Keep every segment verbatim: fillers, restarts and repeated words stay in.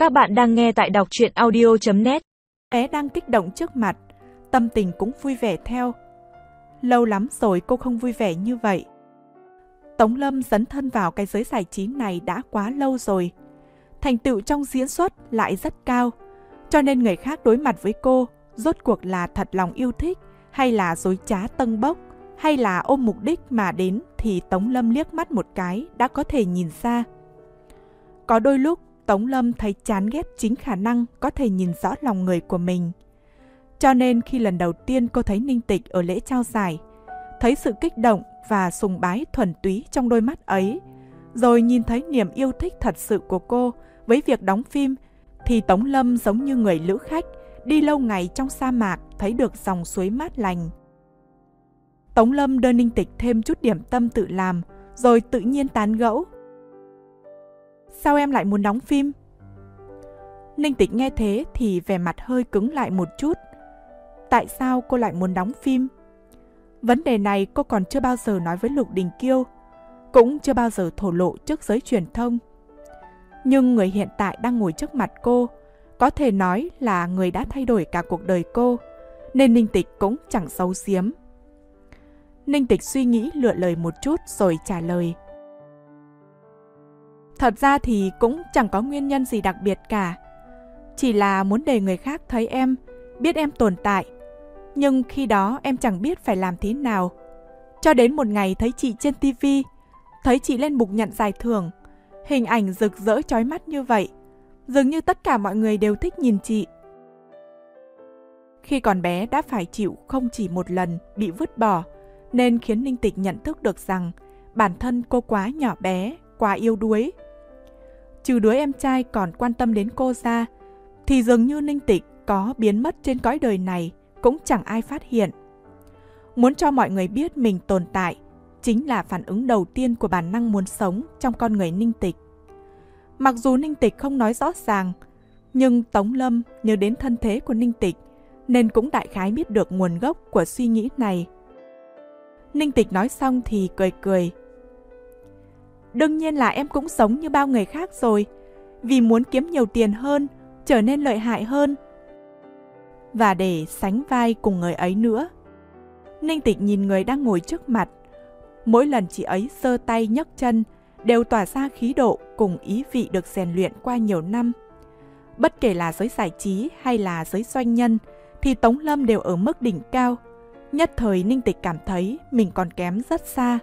Các bạn đang nghe tại đọc truyện audio chấm net. Bé đang kích động trước mặt, tâm tình cũng vui vẻ theo. Lâu lắm rồi cô không vui vẻ như vậy. Tống Lâm dấn thân vào cái giới giải trí này đã quá lâu rồi. Thành tựu trong diễn xuất lại rất cao, cho nên người khác đối mặt với cô rốt cuộc là thật lòng yêu thích hay là dối trá tâng bốc hay là ôm mục đích mà đến thì Tống Lâm liếc mắt một cái đã có thể nhìn ra. Có đôi lúc Tống Lâm thấy chán ghét chính khả năng có thể nhìn rõ lòng người của mình. Cho nên khi lần đầu tiên cô thấy Ninh Tịch ở lễ trao giải, thấy sự kích động và sùng bái thuần túy trong đôi mắt ấy, rồi nhìn thấy niềm yêu thích thật sự của cô với việc đóng phim, thì Tống Lâm giống như người lữ khách đi lâu ngày trong sa mạc thấy được dòng suối mát lành. Tống Lâm đưa Ninh Tịch thêm chút điểm tâm tự làm, rồi tự nhiên tán gẫu. Sao em lại muốn đóng phim? Ninh Tịch nghe thế thì vẻ mặt hơi cứng lại một chút. Tại sao cô lại muốn đóng phim? Vấn đề này cô còn chưa bao giờ nói với Lục Đình Kiêu, cũng chưa bao giờ thổ lộ trước giới truyền thông. Nhưng người hiện tại đang ngồi trước mặt cô, có thể nói là người đã thay đổi cả cuộc đời cô, nên Ninh Tịch cũng chẳng giấu giếm. Ninh Tịch suy nghĩ lựa lời một chút rồi trả lời. Thật ra thì cũng chẳng có nguyên nhân gì đặc biệt cả. Chỉ là muốn để người khác thấy em, biết em tồn tại. Nhưng khi đó em chẳng biết phải làm thế nào. Cho đến một ngày thấy chị trên tivi, thấy chị lên bục nhận giải thưởng, hình ảnh rực rỡ chói mắt như vậy. Dường như tất cả mọi người đều thích nhìn chị. Khi còn bé đã phải chịu không chỉ một lần bị vứt bỏ, nên khiến Ninh Tịch nhận thức được rằng bản thân cô quá nhỏ bé, quá yếu đuối. Trừ đứa em trai còn quan tâm đến cô ra, thì dường như Ninh Tịch có biến mất trên cõi đời này cũng chẳng ai phát hiện. Muốn cho mọi người biết mình tồn tại chính là phản ứng đầu tiên của bản năng muốn sống trong con người Ninh Tịch. Mặc dù Ninh Tịch không nói rõ ràng, nhưng Tống Lâm nhớ đến thân thế của Ninh Tịch nên cũng đại khái biết được nguồn gốc của suy nghĩ này. Ninh Tịch nói xong thì cười cười. Đương nhiên là em cũng sống như bao người khác rồi, vì muốn kiếm nhiều tiền hơn, trở nên lợi hại hơn. Và để sánh vai cùng người ấy nữa. Ninh Tịch nhìn người đang ngồi trước mặt. Mỗi lần chị ấy giơ tay nhấc chân đều tỏa ra khí độ cùng ý vị được rèn luyện qua nhiều năm. Bất kể là giới giải trí hay là giới doanh nhân thì Tống Lâm đều ở mức đỉnh cao. Nhất thời Ninh Tịch cảm thấy mình còn kém rất xa.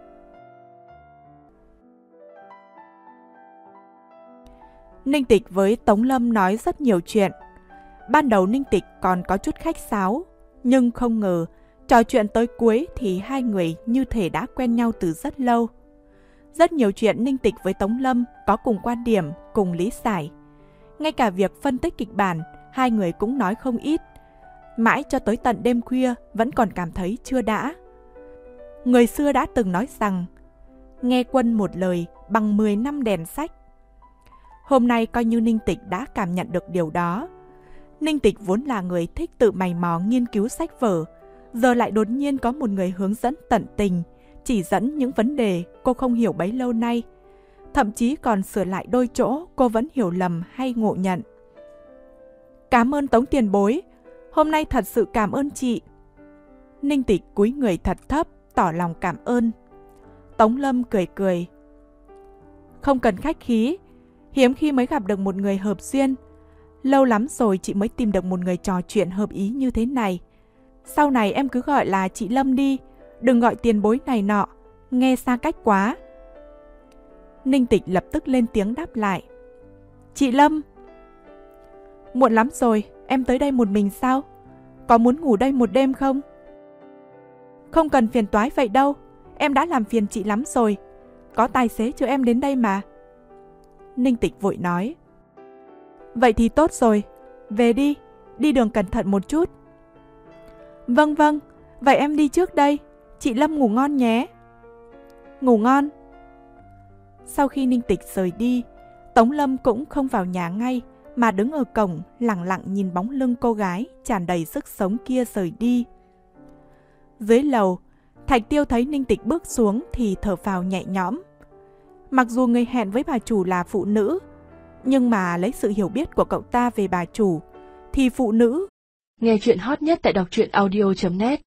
Ninh Tịch với Tống Lâm nói rất nhiều chuyện. Ban đầu Ninh Tịch còn có chút khách sáo, nhưng không ngờ trò chuyện tới cuối thì hai người như thể đã quen nhau từ rất lâu. Rất nhiều chuyện Ninh Tịch với Tống Lâm có cùng quan điểm, cùng lý giải. Ngay cả việc phân tích kịch bản, hai người cũng nói không ít. Mãi cho tới tận đêm khuya vẫn còn cảm thấy chưa đã. Người xưa đã từng nói rằng, nghe quân một lời bằng mười năm đèn sách. Hôm nay coi như Ninh Tịch đã cảm nhận được điều đó. Ninh Tịch vốn là người thích tự mày mò nghiên cứu sách vở, giờ lại đột nhiên có một người hướng dẫn tận tình, chỉ dẫn những vấn đề cô không hiểu bấy lâu nay. Thậm chí còn sửa lại đôi chỗ cô vẫn hiểu lầm hay ngộ nhận. Cảm ơn Tống tiền bối, hôm nay thật sự cảm ơn chị. Ninh Tịch cúi người thật thấp, tỏ lòng cảm ơn. Tống Lâm cười cười. Không cần khách khí, hiếm khi mới gặp được một người hợp duyên. Lâu lắm rồi chị mới tìm được một người trò chuyện hợp ý như thế này. Sau này em cứ gọi là chị Lâm đi, đừng gọi tiền bối này nọ, nghe xa cách quá. Ninh Tịch lập tức lên tiếng đáp lại. Chị Lâm. Muộn lắm rồi, em tới đây một mình sao? Có muốn ngủ đây một đêm không? Không cần phiền toái vậy đâu, em đã làm phiền chị lắm rồi. Có tài xế chở em đến đây mà. Ninh Tịch vội nói. Vậy thì tốt rồi, về đi, đi đường cẩn thận một chút. Vâng vâng, vậy em đi trước đây, chị Lâm ngủ ngon nhé. Ngủ ngon. Sau khi Ninh Tịch rời đi, Tống Lâm cũng không vào nhà ngay, mà đứng ở cổng lặng lặng nhìn bóng lưng cô gái tràn đầy sức sống kia rời đi. Dưới lầu, Thạch Tiêu thấy Ninh Tịch bước xuống thì thở phào nhẹ nhõm. Mặc dù người hẹn với bà chủ là phụ nữ, Nhưng mà lấy sự hiểu biết của cậu ta về bà chủ, thì phụ nữ... Nghe chuyện hot nhất tại đọc truyện audio chấm net